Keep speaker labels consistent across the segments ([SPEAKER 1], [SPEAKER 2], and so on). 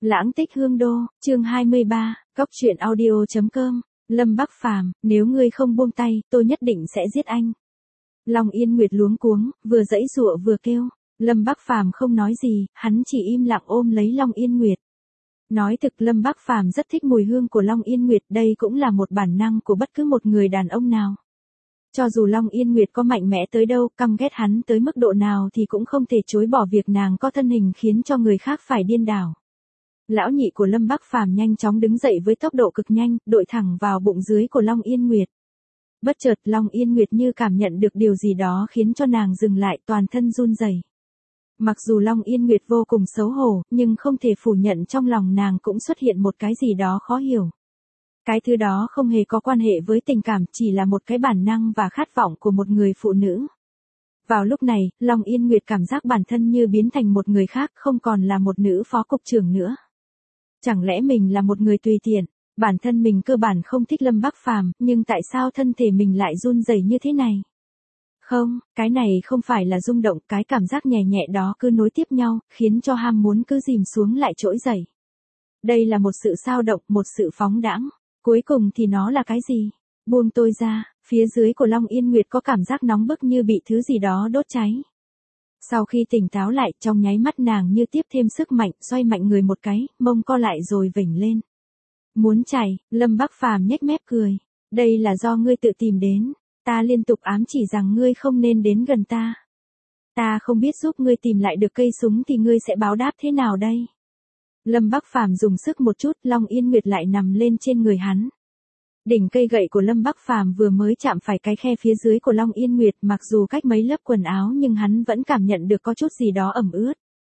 [SPEAKER 1] Lãng tích hương đô, chương 23, cóc truyện audio.com, Lâm Bắc Phàm, nếu ngươi không buông tay, tôi nhất định sẽ giết anh. Long Yên Nguyệt luống cuống, vừa giãy giụa vừa kêu. Lâm Bắc Phàm không nói gì, hắn chỉ im lặng ôm lấy Long Yên Nguyệt. Nói thực, Lâm Bắc Phàm rất thích mùi hương của Long Yên Nguyệt, đây cũng là một bản năng của bất cứ một người đàn ông nào. Cho dù Long Yên Nguyệt có mạnh mẽ tới đâu, căm ghét hắn tới mức độ nào thì cũng không thể chối bỏ việc nàng có thân hình khiến cho người khác phải điên đảo. Lão nhị của Lâm Bắc Phàm nhanh chóng đứng dậy với tốc độ cực nhanh, đội thẳng vào bụng dưới của Long Yên Nguyệt. Bất chợt Long Yên Nguyệt như cảm nhận được điều gì đó khiến cho nàng dừng lại, toàn thân run rẩy. Mặc dù Long Yên Nguyệt vô cùng xấu hổ, nhưng không thể phủ nhận trong lòng nàng cũng xuất hiện một cái gì đó khó hiểu. Cái thứ đó không hề có quan hệ với tình cảm, chỉ là một cái bản năng và khát vọng của một người phụ nữ. Vào lúc này, Long Yên Nguyệt cảm giác bản thân như biến thành một người khác, không còn là một nữ phó cục trưởng nữa. Chẳng lẽ mình là một người tùy tiện? Bản thân mình cơ bản không thích Lâm Bắc Phàm, nhưng tại sao thân thể mình lại run rẩy như thế này? Không, cái này không phải là rung động, cái cảm giác nhẹ nhẹ đó cứ nối tiếp nhau, khiến cho ham muốn cứ dìm xuống lại trỗi dậy. Đây là một sự xao động, một sự phóng đãng. Cuối cùng thì nó là cái gì? Buông tôi ra, phía dưới của Long Yên Nguyệt có cảm giác nóng bức như bị thứ gì đó đốt cháy. Sau khi tỉnh táo lại, trong nháy mắt nàng như tiếp thêm sức mạnh, xoay mạnh người một cái, mông co lại rồi vểnh lên. Muốn chảy, Lâm Bắc Phàm nhếch mép cười. Đây là do ngươi tự tìm đến, ta liên tục ám chỉ rằng ngươi không nên đến gần ta. Ta không biết giúp ngươi tìm lại được cây súng thì ngươi sẽ báo đáp thế nào đây? Lâm Bắc Phàm dùng sức một chút, Long Yên Nguyệt lại nằm lên trên người hắn. Đỉnh cây gậy của Lâm Bắc Phàm vừa mới chạm phải cái khe phía dưới của Long Yên Nguyệt, mặc dù cách mấy lớp quần áo nhưng hắn vẫn cảm nhận được có chút gì đó ẩm ướt.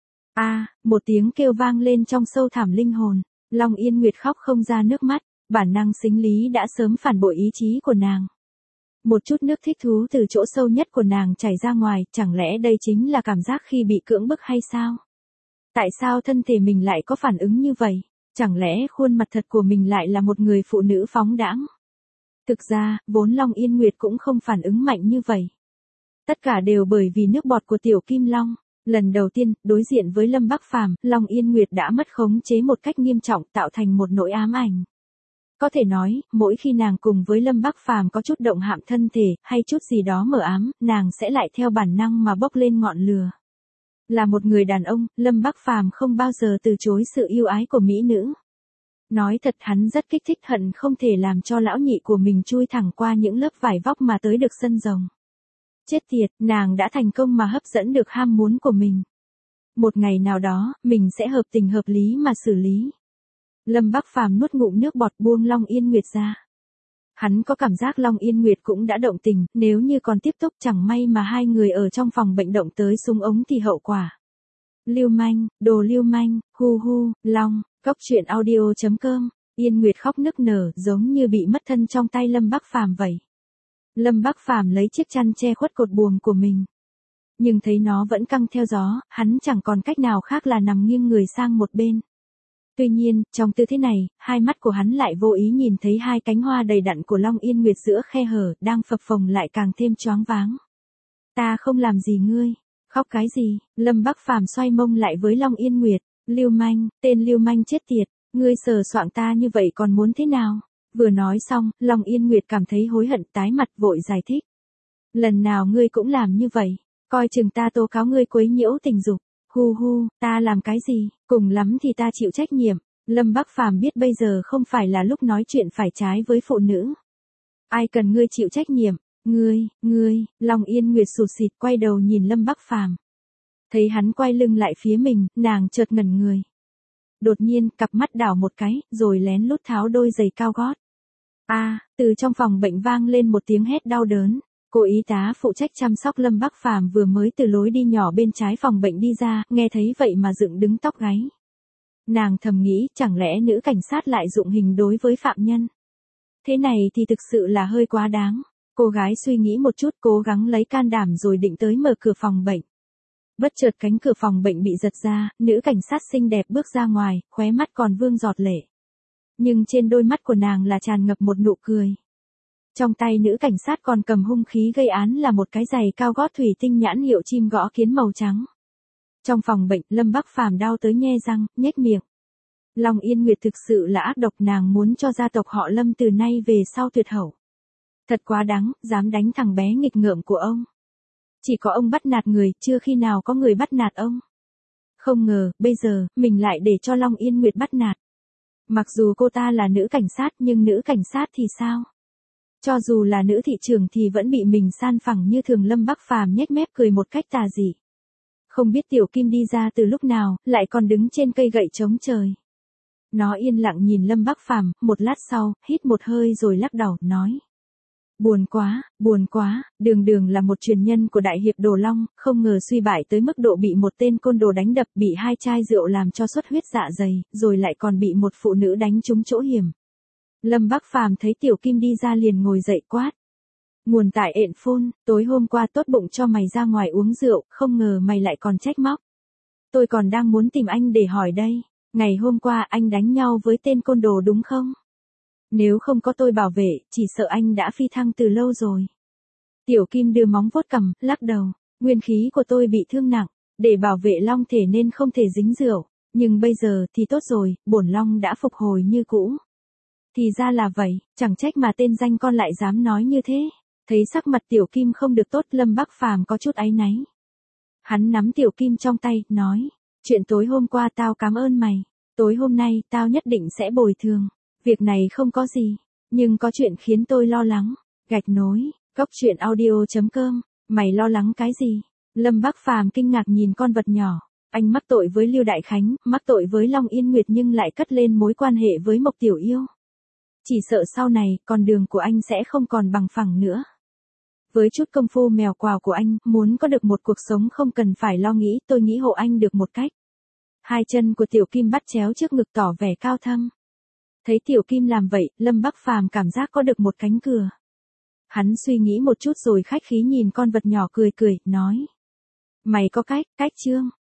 [SPEAKER 1] Một tiếng kêu vang lên trong sâu thẳm linh hồn. Long Yên Nguyệt khóc không ra nước mắt, bản năng sinh lý đã sớm phản bội ý chí của nàng. Một chút nước thích thú từ chỗ sâu nhất của nàng chảy ra ngoài, chẳng lẽ đây chính là cảm giác khi bị cưỡng bức hay sao? Tại sao thân thể mình lại có phản ứng như vậy? Chẳng lẽ khuôn mặt thật của mình lại là một người phụ nữ phóng đãng? Thực ra, vốn Long Yên Nguyệt cũng không phản ứng mạnh như vậy. Tất cả đều bởi vì nước bọt của Tiểu Kim Long. Lần đầu tiên, đối diện với Lâm Bắc Phàm, Long Yên Nguyệt đã mất khống chế một cách nghiêm trọng, tạo thành một nỗi ám ảnh. Có thể nói, mỗi khi nàng cùng với Lâm Bắc Phàm có chút động hạm thân thể, hay chút gì đó mờ ám, nàng sẽ lại theo bản năng mà bốc lên ngọn lửa. Là một người đàn ông, Lâm Bắc Phàm không bao giờ từ chối sự yêu ái của mỹ nữ. Nói thật, hắn rất kích thích, hận không thể làm cho lão nhị của mình chui thẳng qua những lớp vải vóc mà tới được sân rồng. Chết tiệt, nàng đã thành công mà hấp dẫn được ham muốn của mình. Một ngày nào đó, mình sẽ hợp tình hợp lý mà xử lý. Lâm Bắc Phàm nuốt ngụm nước bọt, buông Long Yên Nguyệt ra. Hắn có cảm giác Long Yên Nguyệt cũng đã động tình, nếu như còn tiếp tục chẳng may mà hai người ở trong phòng bệnh động tới súng ống thì hậu quả. Lưu manh, đồ lưu manh, hu hu, Long, cóc truyện audio.com, Yên Nguyệt khóc nức nở, giống như bị mất thân trong tay Lâm Bắc Phàm vậy. Lâm Bắc Phàm lấy chiếc chăn che khuất cột buồng của mình. Nhưng thấy nó vẫn căng theo gió, hắn chẳng còn cách nào khác là nằm nghiêng người sang một bên. Tuy nhiên, trong tư thế này, hai mắt của hắn lại vô ý nhìn thấy hai cánh hoa đầy đặn của Long Yên Nguyệt giữa khe hở, đang phập phồng lại càng thêm choáng váng. Ta không làm gì ngươi, khóc cái gì? Lâm Bắc Phàm xoay mông lại với Long Yên Nguyệt. Lưu manh, tên lưu manh chết tiệt, ngươi sờ soạng ta như vậy còn muốn thế nào? Vừa nói xong, Long Yên Nguyệt cảm thấy hối hận, tái mặt vội giải thích. Lần nào ngươi cũng làm như vậy, coi chừng ta tố cáo ngươi quấy nhiễu tình dục. Hu hu, ta làm cái gì, cùng lắm thì ta chịu trách nhiệm. Lâm Bắc Phàm biết bây giờ không phải là lúc nói chuyện phải trái với phụ nữ. Ai cần ngươi chịu trách nhiệm? Ngươi, Long Yên Nguyệt sụt sịt quay đầu nhìn Lâm Bắc Phàm. Thấy hắn quay lưng lại phía mình, nàng chợt ngẩn người. Đột nhiên, cặp mắt đảo một cái, rồi lén lút tháo đôi giày cao gót. Từ trong phòng bệnh vang lên một tiếng hét đau đớn. Cô y tá phụ trách chăm sóc Lâm Bắc Phàm vừa mới từ lối đi nhỏ bên trái phòng bệnh đi ra, nghe thấy vậy mà dựng đứng tóc gáy. Nàng thầm nghĩ, chẳng lẽ nữ cảnh sát lại dụng hình đối với phạm nhân? Thế này thì thực sự là hơi quá đáng. Cô gái suy nghĩ một chút, cố gắng lấy can đảm rồi định tới mở cửa phòng bệnh. Bất chợt cánh cửa phòng bệnh bị giật ra, nữ cảnh sát xinh đẹp bước ra ngoài, khóe mắt còn vương giọt lệ. Nhưng trên đôi mắt của nàng là tràn ngập một nụ cười. Trong tay nữ cảnh sát còn cầm hung khí gây án là một cái giày cao gót thủy tinh nhãn hiệu chim gõ kiến màu trắng. Trong phòng bệnh, Lâm Bắc Phàm đau tới nhe răng, nhếch miệng. Long Yên Nguyệt thực sự là ác độc, nàng muốn cho gia tộc họ Lâm từ nay về sau tuyệt hậu. Thật quá đáng, dám đánh thằng bé nghịch ngợm của ông. Chỉ có ông bắt nạt người, chưa khi nào có người bắt nạt ông. Không ngờ, bây giờ, mình lại để cho Long Yên Nguyệt bắt nạt. Mặc dù cô ta là nữ cảnh sát, nhưng nữ cảnh sát thì sao? Cho dù là nữ thị trưởng thì vẫn bị mình san phẳng như thường. Lâm Bắc Phàm nhếch mép cười một cách tà dị. Không biết Tiểu Kim đi ra từ lúc nào, lại còn đứng trên cây gậy chống trời. Nó yên lặng nhìn Lâm Bắc Phàm, một lát sau, hít một hơi rồi lắc đầu, nói. Buồn quá, đường là một truyền nhân của Đại Hiệp Đồ Long, không ngờ suy bại tới mức độ bị một tên côn đồ đánh đập, bị 2 chai rượu làm cho xuất huyết dạ dày, rồi lại còn bị một phụ nữ đánh trúng chỗ hiểm. Lâm Bắc Phàm thấy Tiểu Kim đi ra liền ngồi dậy quát. Nguồn tại ện phôn, tối hôm qua tốt bụng cho mày ra ngoài uống rượu, không ngờ mày lại còn trách móc. Tôi còn đang muốn tìm anh để hỏi đây, ngày hôm qua anh đánh nhau với tên côn đồ đúng không? Nếu không có tôi bảo vệ, chỉ sợ anh đã phi thăng từ lâu rồi. Tiểu Kim đưa móng vuốt cằm, lắc đầu, nguyên khí của tôi bị thương nặng, để bảo vệ long thể nên không thể dính rượu, nhưng bây giờ thì tốt rồi, bổn long đã phục hồi như cũ. Thì ra là vậy, chẳng trách mà tên danh con lại dám nói như thế. Thấy sắc mặt Tiểu Kim không được tốt, Lâm Bắc Phàm có chút áy náy. Hắn nắm Tiểu Kim trong tay, nói, chuyện tối hôm qua tao cảm ơn mày, tối hôm nay tao nhất định sẽ bồi thường. Việc này không có gì, nhưng có chuyện khiến tôi lo lắng. Gạch nối, goctruyện.audio.com, mày lo lắng cái gì? Lâm Bắc Phàm kinh ngạc nhìn con vật nhỏ. Anh mắc tội với Lưu Đại Khánh, mắc tội với Long Yên Nguyệt nhưng lại cất lên mối quan hệ với Mộc Tiểu Yêu. Chỉ sợ sau này, con đường của anh sẽ không còn bằng phẳng nữa. Với chút công phu mèo quào của anh, muốn có được một cuộc sống không cần phải lo nghĩ, tôi nghĩ hộ anh được một cách. 2 chân của Tiểu Kim bắt chéo trước ngực tỏ vẻ cao thâm. Thấy Tiểu Kim làm vậy, Lâm Bắc Phàm cảm giác có được một cánh cửa. Hắn suy nghĩ một chút rồi khách khí nhìn con vật nhỏ cười, nói. Mày có cách, Trương.